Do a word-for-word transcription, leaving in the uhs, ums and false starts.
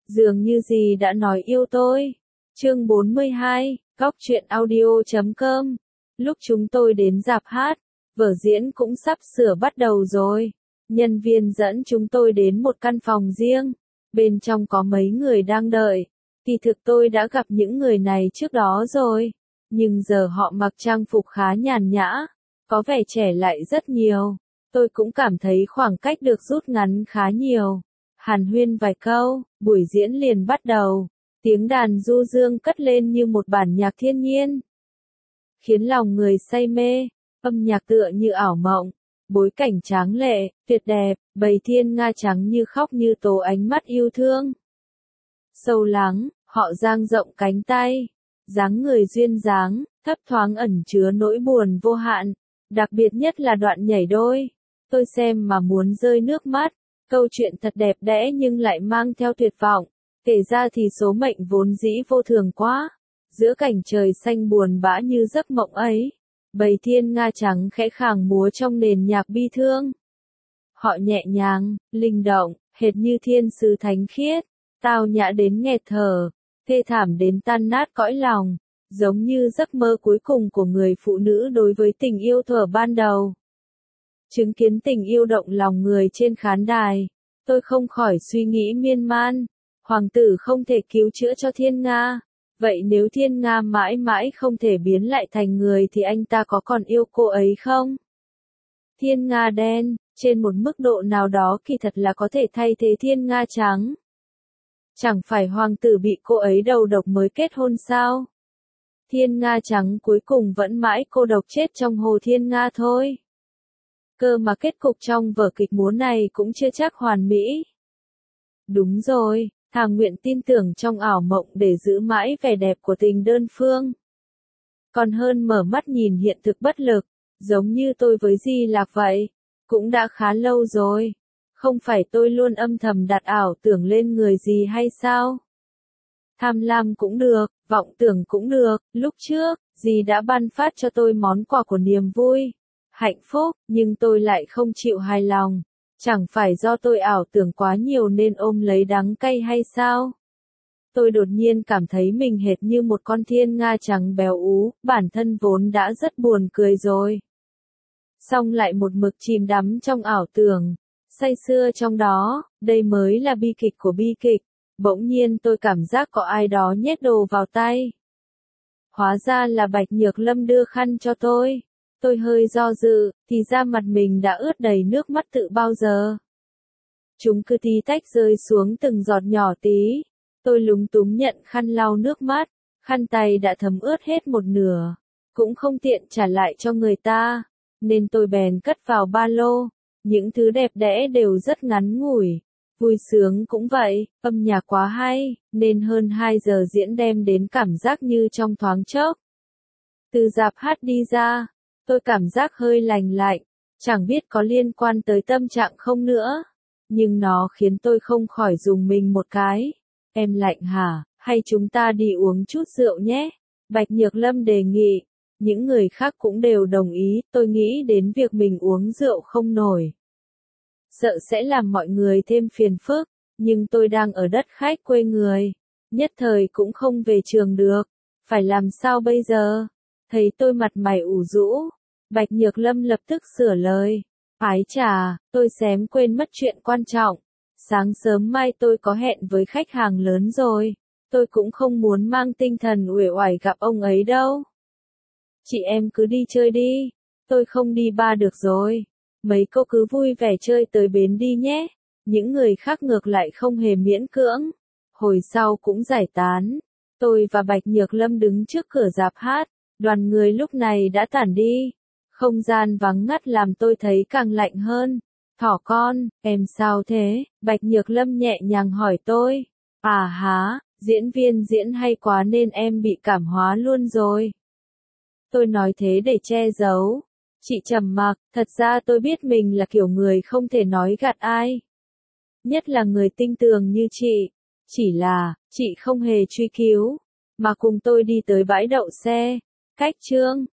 Dường như gì đã nói yêu tôi. Chương bốn mươi hai, góc truyện audio chấm com. Lúc chúng tôi đến rạp hát, vở diễn cũng sắp sửa bắt đầu rồi. Nhân viên dẫn chúng tôi đến một căn phòng riêng. Bên trong có mấy người đang đợi. Kỳ thực tôi đã gặp những người này trước đó rồi. Nhưng giờ họ mặc trang phục khá nhàn nhã. Có vẻ trẻ lại rất nhiều. Tôi cũng cảm thấy khoảng cách được rút ngắn khá nhiều. Hàn huyên vài câu, buổi diễn liền bắt đầu. Tiếng đàn du dương cất lên như một bản nhạc thiên nhiên, khiến lòng người say mê. Âm nhạc tựa như ảo mộng, bối cảnh tráng lệ, tuyệt đẹp, bầy thiên nga trắng như khóc như tố ánh mắt yêu thương. Sâu lắng, họ dang rộng cánh tay, dáng người duyên dáng, thấp thoáng ẩn chứa nỗi buồn vô hạn. Đặc biệt nhất là đoạn nhảy đôi. Tôi xem mà muốn rơi nước mắt. Câu chuyện thật đẹp đẽ nhưng lại mang theo tuyệt vọng. Kể ra thì số mệnh vốn dĩ vô thường quá. Giữa cảnh trời xanh buồn bã như giấc mộng ấy, bầy thiên nga trắng khẽ khàng múa trong nền nhạc bi thương. Họ nhẹ nhàng, linh động, hệt như thiên sứ thánh khiết, tao nhã đến nghẹt thở, thê thảm đến tan nát cõi lòng, giống như giấc mơ cuối cùng của người phụ nữ đối với tình yêu thuở ban đầu. Chứng kiến tình yêu động lòng người trên khán đài, tôi không khỏi suy nghĩ miên man. Hoàng tử không thể cứu chữa cho thiên nga. Vậy nếu thiên nga mãi mãi không thể biến lại thành người thì anh ta có còn yêu cô ấy không? Thiên nga đen, trên một mức độ nào đó kỳ thật là có thể thay thế thiên nga trắng. Chẳng phải hoàng tử bị cô ấy đầu độc mới kết hôn sao? Thiên nga trắng cuối cùng vẫn mãi cô độc chết trong hồ thiên nga thôi. Cơ mà kết cục trong vở kịch múa này cũng chưa chắc hoàn mỹ. Đúng rồi, thà nguyện tin tưởng trong ảo mộng để giữ mãi vẻ đẹp của tình đơn phương. Còn hơn mở mắt nhìn hiện thực bất lực, giống như tôi với Di Lạc vậy. Cũng đã khá lâu rồi. Không phải tôi luôn âm thầm đặt ảo tưởng lên người gì hay sao? Tham lam cũng được, vọng tưởng cũng được. Lúc trước, Di đã ban phát cho tôi món quà của niềm vui, hạnh phúc, nhưng tôi lại không chịu hài lòng. Chẳng phải do tôi ảo tưởng quá nhiều nên ôm lấy đắng cay hay sao? Tôi đột nhiên cảm thấy mình hệt như một con thiên nga trắng béo ú, bản thân vốn đã rất buồn cười rồi. Xong lại một mực chìm đắm trong ảo tưởng, say sưa trong đó, đây mới là bi kịch của bi kịch. Bỗng nhiên tôi cảm giác có ai đó nhét đồ vào tay. Hóa ra là Bạch Nhược Lâm đưa khăn cho tôi. Tôi hơi do dự, thì ra mặt mình đã ướt đầy nước mắt tự bao giờ. Chúng cứ tí tách rơi xuống từng giọt nhỏ tí. Tôi lúng túng nhận khăn lau nước mắt, khăn tay đã thấm ướt hết một nửa. Cũng không tiện trả lại cho người ta, nên tôi bèn cất vào ba lô. Những thứ đẹp đẽ đều rất ngắn ngủi. Vui sướng cũng vậy, âm nhạc quá hay, nên hơn hai giờ diễn đem đến cảm giác như trong thoáng chốc. Từ rạp hát đi ra, tôi cảm giác hơi lành lạnh, chẳng biết có liên quan tới tâm trạng không nữa. Nhưng nó khiến tôi không khỏi dùng mình một cái. Em lạnh hả, hay chúng ta đi uống chút rượu nhé? Bạch Nhược Lâm đề nghị. Những người khác cũng đều đồng ý, tôi nghĩ đến việc mình uống rượu không nổi. Sợ sẽ làm mọi người thêm phiền phức, nhưng tôi đang ở đất khách quê người. Nhất thời cũng không về trường được. Phải làm sao bây giờ? Thấy tôi mặt mày ủ rũ, Bạch Nhược Lâm lập tức sửa lời. Ái chà, tôi xém quên mất chuyện quan trọng. Sáng sớm mai tôi có hẹn với khách hàng lớn rồi. Tôi cũng không muốn mang tinh thần uể oải gặp ông ấy đâu. Chị em cứ đi chơi đi. Tôi không đi bar được rồi. Mấy cô cứ vui vẻ chơi tới bến đi nhé. Những người khác ngược lại không hề miễn cưỡng. Hồi sau cũng giải tán. Tôi và Bạch Nhược Lâm đứng trước cửa rạp hát. Đoàn người lúc này đã tản đi. Không gian vắng ngắt làm tôi thấy càng lạnh hơn. Thỏ con, em sao thế? Bạch Nhược Lâm nhẹ nhàng hỏi tôi. À há, diễn viên diễn hay quá nên em bị cảm hóa luôn rồi. Tôi nói thế để che giấu. Chị trầm mặc, thật ra tôi biết mình là kiểu người không thể nói gạt ai. Nhất là người tinh tường như chị. Chỉ là, chị không hề truy cứu, mà cùng tôi đi tới bãi đậu xe. Cách Trương,